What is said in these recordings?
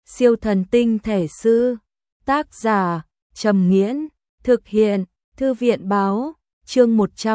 Siêu thần tinh thể sư. Tác giả Trầm Nghiễn. Thực hiện Thư viện Báo. Chương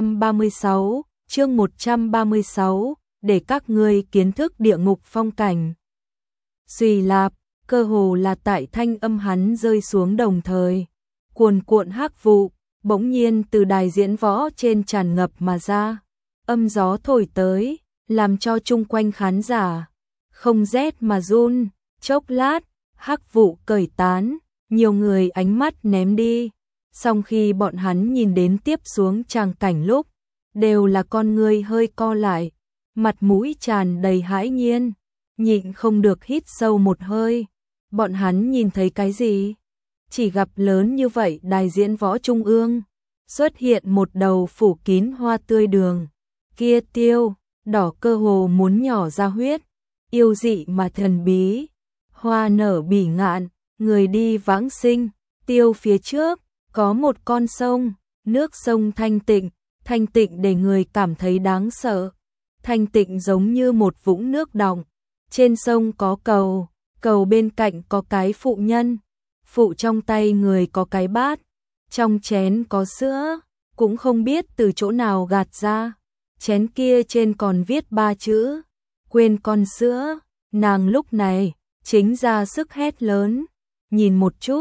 136, để các ngươi kiến thức địa ngục phong cảnh. Suy lạp, cơ hồ là tại thanh âm hắn rơi xuống đồng thời, cuồn cuộn hắc vụ bỗng nhiên từ đài diễn võ trên tràn ngập mà ra, âm gió thổi tới, làm cho chung quanh khán giả không rét mà run. Chốc lát, hắc vụ cởi tán, nhiều người ánh mắt ném đi, song khi bọn hắn nhìn đến tiếp xuống tràng cảnh lúc, đều là con người hơi co lại, mặt mũi tràn đầy hãi nhiên, nhịn không được hít sâu một hơi. Bọn hắn nhìn thấy cái gì? Chỉ gặp lớn như vậy đài diễn võ trung ương, xuất hiện một đầu phủ kín hoa tươi đường, kia tiêu, đỏ cơ hồ muốn nhỏ ra huyết, yêu dị mà thần bí, hoa nở bỉ ngạn, người đi vãng sinh. Tiêu phía trước, có một con sông, nước sông thanh tịnh để người cảm thấy đáng sợ, thanh tịnh giống như một vũng nước đọng. Trên sông có cầu, cầu bên cạnh có cái phụ nhân, phụ trong tay người có cái bát, trong chén có sữa, cũng không biết từ chỗ nào gạt ra, chén kia trên còn viết 3 chữ, quên con sữa. Nàng lúc này chính ra sức hét lớn, nhìn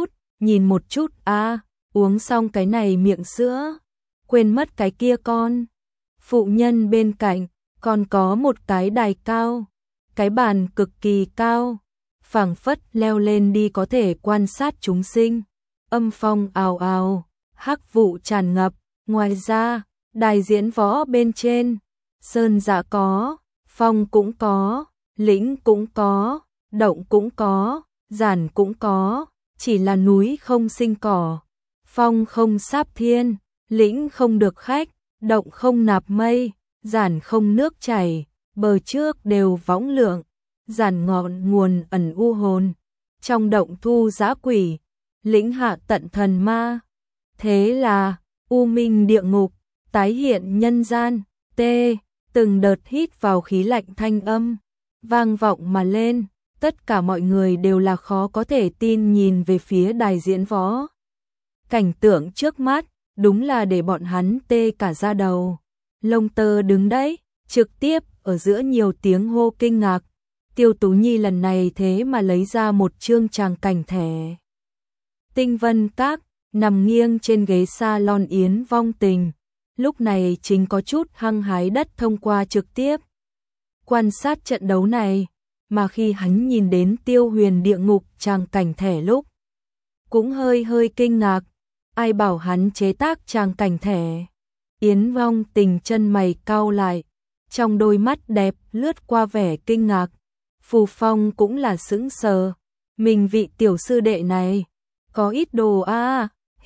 một chút a, uống xong cái này miệng sữa, quên mất cái kia con. Phụ nhân bên cạnh còn có một cái đài cao, cái bàn cực kỳ cao, phảng phất leo lên đi có thể quan sát chúng sinh. Âm phong ào ào, hắc vụ tràn ngập. Ngoài ra, đài diễn võ bên trên, sơn dạ có, phong cũng có, lĩnh cũng có, động cũng có, giản cũng có, chỉ là núi không sinh cỏ, phong không sáp thiên, lĩnh không được khách, động không nạp mây, giản không nước chảy, bờ trước đều võng lượng, giản ngọn nguồn ẩn u hồn, trong động thu dã quỷ, lĩnh hạ tận thần ma. Thế là, u minh địa ngục, tái hiện nhân gian. Từng đợt hít vào khí lạnh thanh âm, vang vọng mà lên, tất cả mọi người đều là khó có thể tin nhìn về phía đài diễn võ. Cảnh tượng trước mắt, đúng là để bọn hắn tê cả da đầu, lông tơ đứng đấy, trực tiếp ở giữa nhiều tiếng hô kinh ngạc. Tiêu Tú Nhi lần này thế mà lấy ra một chương tràng cảnh thẻ. Tinh Vân Các, nằm nghiêng trên ghế salon Yến Vong Tình, lúc này chính có chút hăng hái đất thông qua trực tiếp quan sát trận đấu này, mà khi hắn nhìn đến Tiêu Huyền địa ngục tràng cảnh thẻ lúc, cũng hơi kinh ngạc, ai bảo hắn chế tác tràng cảnh thẻ. Yến Vong Tình chân mày cau lại, trong đôi mắt đẹp lướt qua vẻ kinh ngạc. Phù Phong cũng là sững sờ, mình vị tiểu sư đệ này có ít đồ a.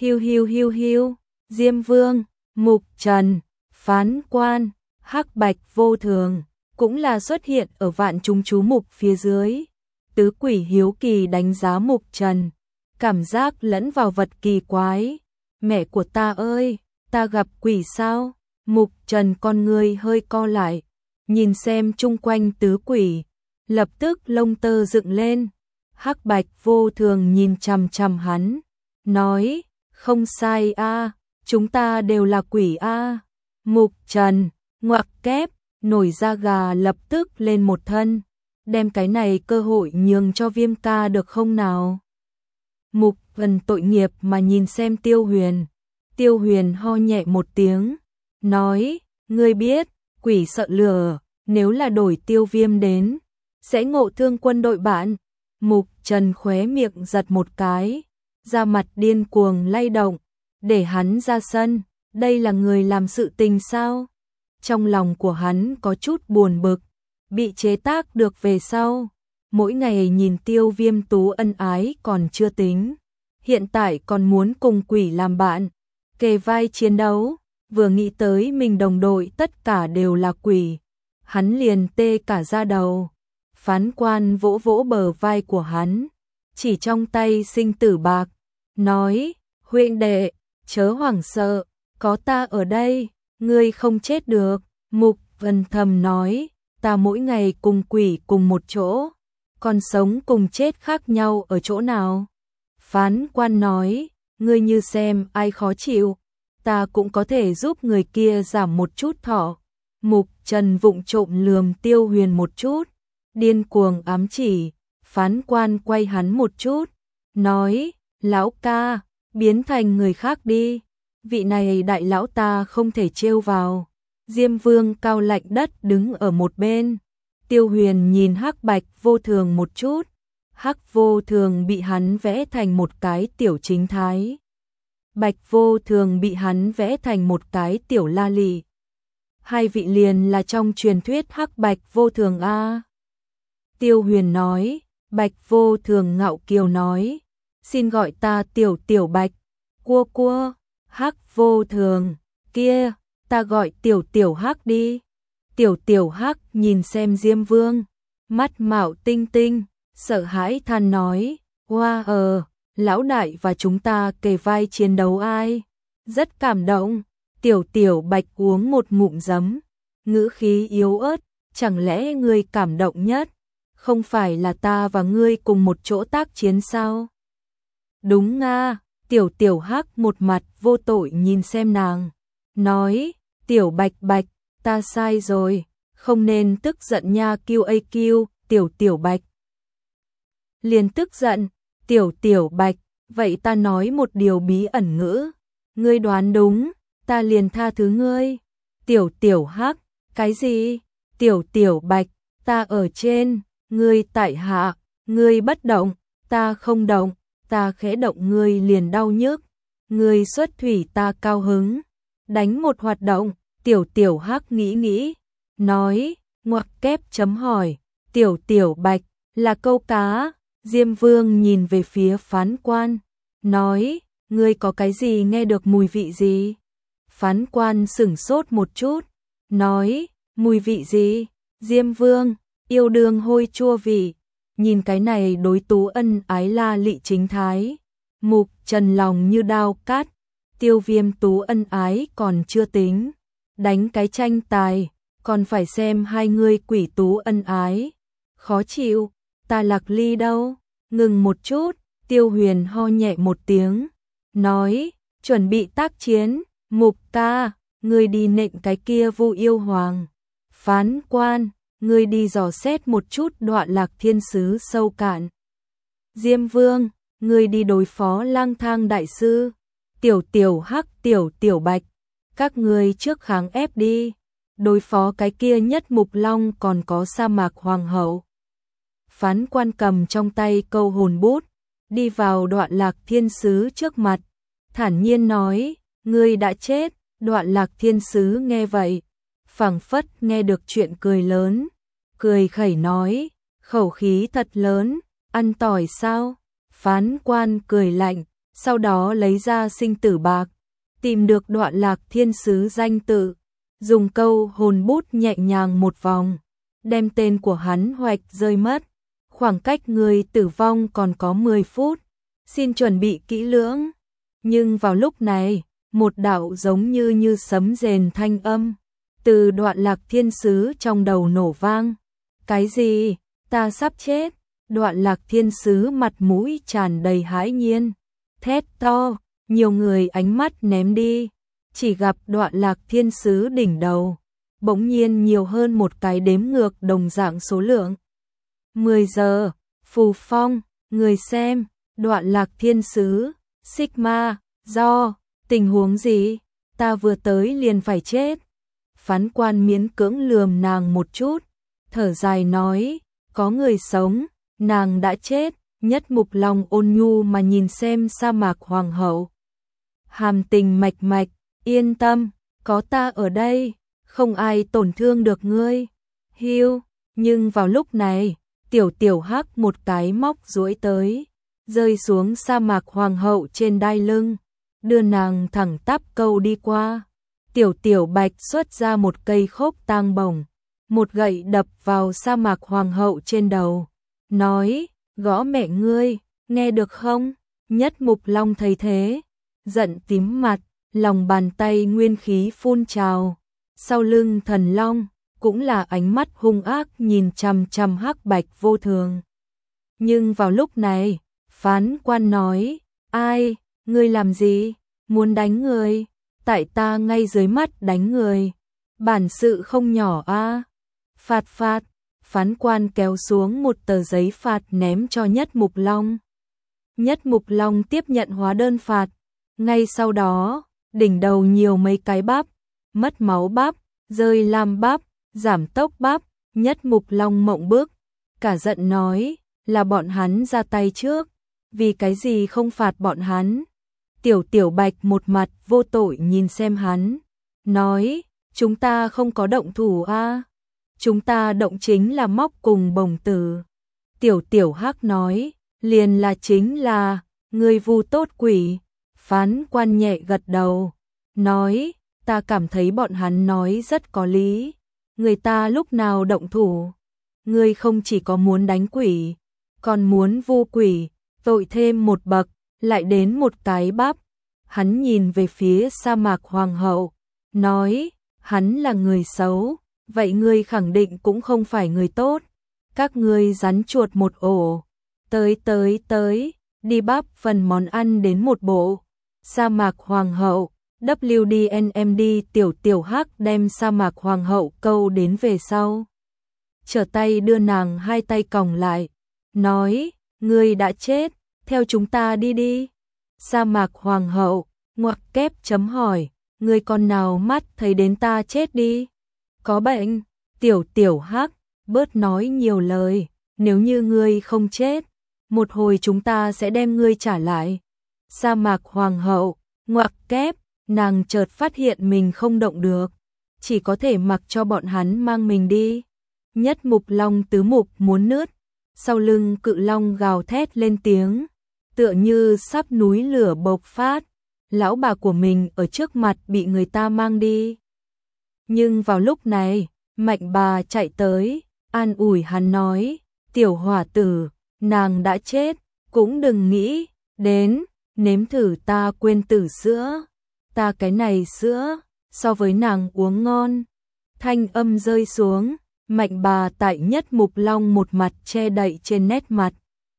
Hiu, Diêm Vương, Mục Trần, Phán Quan, Hắc Bạch Vô Thường cũng là xuất hiện ở vạn chúng chú mục phía dưới. Tứ Quỷ hiếu kỳ đánh giá Mục Trần, cảm giác lẫn vào vật kỳ quái. Mẹ của ta ơi, ta gặp quỷ sao? Mục Trần con người hơi co lại, nhìn xem chung quanh Tứ Quỷ, lập tức lông tơ dựng lên. Hắc Bạch Vô Thường nhìn chằm chằm hắn, nói, không sai a, chúng ta đều là quỷ a. Mục Trần, ngoặc kép, nổi da gà lập tức lên một thân, đem cái này cơ hội nhường cho Viêm ca được không nào? Mục Vân tội nghiệp mà nhìn xem Tiêu Huyền. Tiêu Huyền ho nhẹ một tiếng, nói, ngươi biết, quỷ sợ lửa, nếu là đổi Tiêu Viêm đến, sẽ ngộ thương quân đội bạn. Mục Trần khóe miệng giật một cái, da mặt điên cuồng lay động, để hắn ra sân, đây là người làm sự tình sao? Trong lòng của hắn có chút buồn bực, bị chế tác được về sau, mỗi ngày nhìn Tiêu Viêm tú ân ái còn chưa tính, hiện tại còn muốn cùng quỷ làm bạn, kề vai chiến đấu, vừa nghĩ tới mình đồng đội tất cả đều là quỷ, hắn liền tê cả da đầu. Phán Quan vỗ vỗ bờ vai của hắn, chỉ trong tay sinh tử bạc, nói, huynh đệ, chớ hoảng sợ, có ta ở đây, ngươi không chết được. Mục Vân thầm nói, ta mỗi ngày cùng quỷ cùng một chỗ, còn sống cùng chết khác nhau ở chỗ nào? Phán quan nói, ngươi như xem ai khó chịu, ta cũng có thể giúp người kia giảm một chút thọ. Mục Trần vụng trộm lườm Tiêu Huyền một chút, điên cuồng ám chỉ. Phán quan quay hắn một chút, nói, lão ca, biến thành người khác đi, vị này đại lão ta không thể trêu vào. Diêm Vương cao lạnh đất đứng ở một bên. Tiêu Huyền nhìn Hắc Bạch Vô Thường một chút, Hắc Vô Thường bị hắn vẽ thành một cái tiểu chính thái, Bạch Vô Thường bị hắn vẽ thành một cái tiểu la lị. Hai vị liền là trong truyền thuyết Hắc Bạch Vô Thường a. Tiêu Huyền nói. Bạch Vô Thường ngạo kiều nói, xin gọi ta tiểu Bạch, cua. Hắc Vô Thường, kia, ta gọi tiểu Hắc đi. Tiểu Hắc nhìn xem Diêm Vương, mắt mạo tinh tinh, sợ hãi than nói, wow, lão đại và chúng ta kề vai chiến đấu ai? Rất cảm động. Tiểu Bạch uống một ngụm giấm, ngữ khí yếu ớt, chẳng lẽ ngươi cảm động nhất? Không phải là ta và ngươi cùng một chỗ tác chiến sao? Đúng nga, tiểu Hắc một mặt vô tội nhìn xem nàng, nói, tiểu Bạch, ta sai rồi, không nên tức giận nha QAQ, tiểu Bạch. Liền tức giận, tiểu Bạch, vậy ta nói một điều bí ẩn ngữ, ngươi đoán đúng, ta liền tha thứ ngươi. Tiểu Hắc, cái gì? Tiểu Bạch, ta ở trên, ngươi tại hạ, ngươi bất động, ta không động, ta khẽ động ngươi liền đau nhức, ngươi xuất thủy ta cao hứng, đánh một hoạt động. Tiểu Hắc nghĩ, nói, ngoặc kép chấm hỏi, tiểu Bạch, là câu cá. Diêm Vương nhìn về phía phán quan, nói, ngươi có cái gì nghe được mùi vị gì? Phán quan sửng sốt một chút, nói, mùi vị gì? Diêm Vương, yêu đương hôi chua vị, nhìn cái này đối tú ân ái la lị chính thái. Mục Trần lòng như đao cát, Tiêu Viêm tú ân ái còn chưa tính, đánh cái tranh tài, còn phải xem hai người quỷ tú ân ái. Khó chịu, ta Lạc Ly đâu? Ngừng một chút, Tiêu Huyền ho nhẹ một tiếng, nói, chuẩn bị tác chiến. Mục ca, ngươi đi nện cái kia Vu Yêu Hoàng. Phán quan, ngươi đi dò xét một chút Đoạn Lạc Thiên Sứ sâu cạn. Diêm Vương, ngươi đi đối phó Lang Thang đại sư. Tiểu Hắc, tiểu Bạch, các ngươi trước kháng ép đi, đối phó cái kia Nhất Mục Long còn có Sa Mạc Hoàng hậu. Phán quan cầm trong tay câu hồn bút, đi vào Đoạn Lạc Thiên Sứ trước mặt, thản nhiên nói, ngươi đã chết. Đoạn Lạc Thiên Sứ nghe vậy, phảng phất nghe được chuyện cười lớn, cười khẩy nói, khẩu khí thật lớn, ăn tỏi sao? Phán quan cười lạnh, sau đó lấy ra sinh tử bạc, tìm được Đoạn Lạc Thiên Sứ danh tự, dùng câu hồn bút nhẹ nhàng một vòng, đem tên của hắn hoạch rơi mất. Khoảng cách người tử vong còn có 10 phút, xin chuẩn bị kỹ lưỡng. Nhưng vào lúc này, một đạo giống như sấm rền thanh âm từ Đoạn Lạc Thiên Sứ trong đầu nổ vang. Cái gì? Ta sắp chết. Đoạn Lạc Thiên Sứ mặt mũi tràn đầy hãi nhiên, thét to, nhiều người ánh mắt ném đi, chỉ gặp Đoạn Lạc Thiên Sứ đỉnh đầu bỗng nhiên nhiều hơn một cái đếm ngược đồng dạng số lượng. 10 giờ, phù phong, người xem, Đoạn Lạc Thiên Sứ, Sigma, do, tình huống gì? Ta vừa tới liền phải chết. Phán quan miễn cưỡng lườm nàng một chút, thở dài nói, có người sống, nàng đã chết. Nhất Mục Long ôn nhu mà nhìn xem Sa Mạc Hoàng hậu, hàm tình mạch mạch, yên tâm, có ta ở đây, không ai tổn thương được ngươi. Hiu, nhưng vào lúc này, tiểu Hắc một cái móc duỗi tới, rơi xuống Sa Mạc Hoàng hậu trên đai lưng, đưa nàng thẳng tắp câu đi qua. Tiểu Bạch xuất ra một cây khốc tang bổng, một gậy đập vào Sa Mạc Hoàng hậu trên đầu, nói, gõ mẹ ngươi, nghe được không? Nhất Mục Long thấy thế, giận tím mặt, lòng bàn tay nguyên khí phun trào, sau lưng Thần Long cũng là ánh mắt hung ác nhìn chằm chằm Hắc Bạch Vô Thường. Nhưng vào lúc này, phán quan nói, ai, ngươi làm gì, muốn đánh người, tại ta ngay dưới mắt đánh người, bản sự không nhỏ a. Phạt phạt, phán quan kéo xuống một tờ giấy phạt ném cho Nhất Mục Long. Nhất Mục Long tiếp nhận hóa đơn phạt, ngay sau đó, đỉnh đầu nhiều mấy cái bắp, mất máu bắp, rơi lam bắp, giảm tốc bắp, Nhất Mục Long mộng bức, cả giận nói, là bọn hắn ra tay trước, vì cái gì không phạt bọn hắn. Tiểu Bạch một mặt vô tội nhìn xem hắn, nói, chúng ta không có động thủ a, chúng ta động chính là móc cùng bổng tử. Tiểu Hắc nói, liền là chính là, người vu tốt quỷ. Phán quan nhẹ gật đầu, nói, ta cảm thấy bọn hắn nói rất có lý, người ta lúc nào động thủ, ngươi không chỉ có muốn đánh quỷ, còn muốn vu quỷ, tội thêm một bậc, lại đến một cái bắp. Hắn nhìn về phía sa mạc hoàng hậu, nói, hắn là người xấu, vậy ngươi khẳng định cũng không phải người tốt, các ngươi rắn chuột một ổ, tới, đi bắp phần món ăn đến một bộ. Sa mạc hoàng hậu, WDNMD tiểu Hắc đem sa mạc hoàng hậu câu đến về sau. Trở tay đưa nàng hai tay còng lại, nói, ngươi đã chết, theo chúng ta đi đi. Sa mạc hoàng hậu, ngoặc kép chấm hỏi, ngươi còn nào mắt thấy đến ta chết đi. Có bệnh, tiểu Hắc, bớt nói nhiều lời, nếu như ngươi không chết, một hồi chúng ta sẽ đem ngươi trả lại. Sa mạc hoàng hậu, ngoặc kép, nàng chợt phát hiện mình không động được, chỉ có thể mặc cho bọn hắn mang mình đi. Nhất Mục Long tứ mục muốn nứt, sau lưng cự long gào thét lên tiếng, tựa như sắp núi lửa bộc phát, lão bà của mình ở trước mặt bị người ta mang đi. Nhưng vào lúc này, Mạnh bà chạy tới, an ủi hắn nói, tiểu hỏa tử, nàng đã chết, cũng đừng nghĩ, đến, nếm thử ta quên tử sữa, ta cái này sữa, so với nàng uống ngon. Thanh âm rơi xuống, Mạnh bà tại Nhất Mục Long một mặt che đậy trên nét mặt,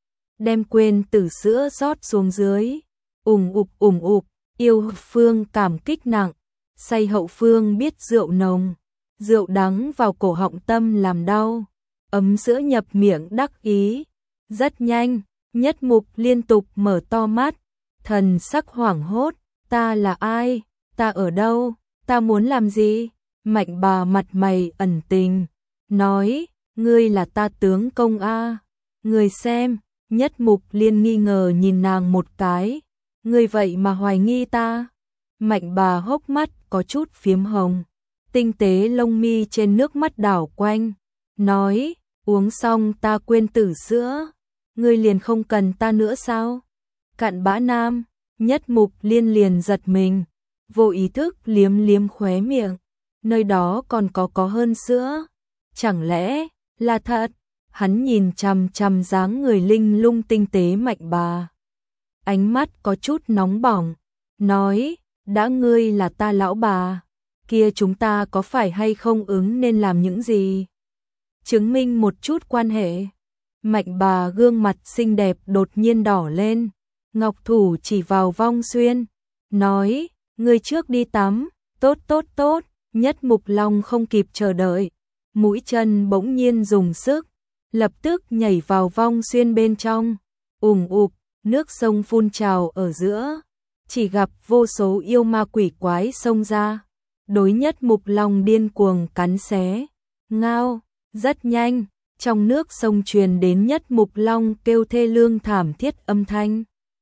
đem quên tử sữa rót xuống dưới, ủng ục, yêu phương cảm kích nặng, say hậu phương biết rượu nồng, rượu đắng vào cổ họng tâm làm đau, ấm sữa nhập miệng đắc ý. Rất nhanh, Nhất Mục liên tục mở to mắt, thần sắc hoảng hốt, ta là ai, ta ở đâu, ta muốn làm gì? Mạnh bà mặt mày ẩn tình, nói, ngươi là ta tướng công a. Ngươi xem, Nhất Mục liên nghi ngờ nhìn nàng một cái, ngươi vậy mà hoài nghi ta. Mạnh bà hốc mắt có chút phiếm hồng, tinh tế lông mi trên nước mắt đảo quanh, nói, uống xong ta quên tử sữa, ngươi liền không cần ta nữa sao? Cặn bã nam, Nhất Mục liên liền giật mình, vô ý thức liếm khóe miệng, nơi đó còn có hơn sữa, chẳng lẽ là thật? Hắn nhìn chằm chằm dáng người linh lung tinh tế Mạnh bà, ánh mắt có chút nóng bỏng, nói, đã ngươi là ta lão bà, kia chúng ta có phải hay không ứng nên làm những gì? Chứng minh một chút quan hệ. Mạnh bà gương mặt xinh đẹp đột nhiên đỏ lên, ngọc thủ chỉ vào Vong Xuyên, nói, ngươi trước đi tắm, tốt. Nhất Mục Long không kịp chờ đợi, mũi chân bỗng nhiên dùng sức, lập tức nhảy vào Vong Xuyên bên trong, ủng ục, nước sông phun trào ở giữa, chỉ gặp vô số yêu ma quỷ quái xông ra, đối Nhất Mục Long điên cuồng cắn xé, ngao, rất nhanh, trong nước sông truyền đến Nhất Mục Long kêu thê lương thảm thiết âm thanh.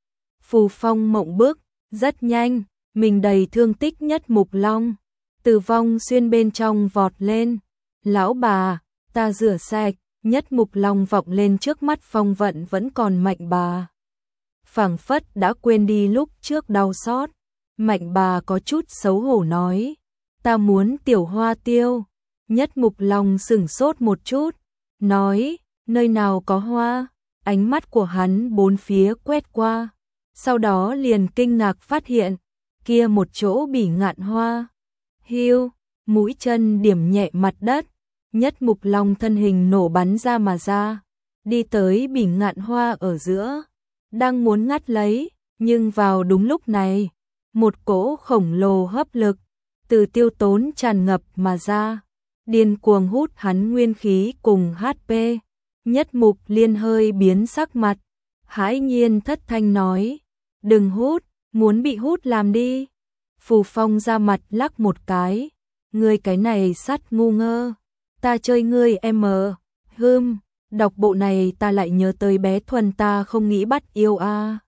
Phù Phong mộng bức, rất nhanh, mình đầy thương tích Nhất Mục Long, từ Vong Xuyên bên trong vọt lên, lão bà, ta rửa sạch. Nhất Mục Long vọng lên trước mắt Phong Vận vẫn còn Mạnh bà, phảng phất đã quên đi lúc trước đau xót. Mạnh bà có chút xấu hổ nói, ta muốn tiểu hoa tiêu. Nhất Mục Long sửng sốt một chút, nói, nơi nào có hoa? Ánh mắt của hắn bốn phía quét qua, sau đó liền kinh ngạc phát hiện, kia một chỗ bỉ ngạn hoa. Hiu, mũi chân điểm nhẹ mặt đất, Nhất Mục Long thân hình nổ bắn ra mà ra, đi tới bỉnh ngạn hoa ở giữa, đang muốn ngắt lấy, nhưng vào đúng lúc này, một cỗ khổng lồ hấp lực từ Tiêu Tốn tràn ngập mà ra, điên cuồng hút hắn nguyên khí cùng HP. Nhất Mục Liên hơi biến sắc mặt, hãi nhiên thất thanh nói, đừng hút, muốn bị hút làm đi. Phù Phong ra mặt lắc một cái, ngươi cái này sắt ngu ngơ, ta chơi ngươi đọc bộ này ta lại nhớ tới bé Thuần ta không nghĩ bắt yêu a.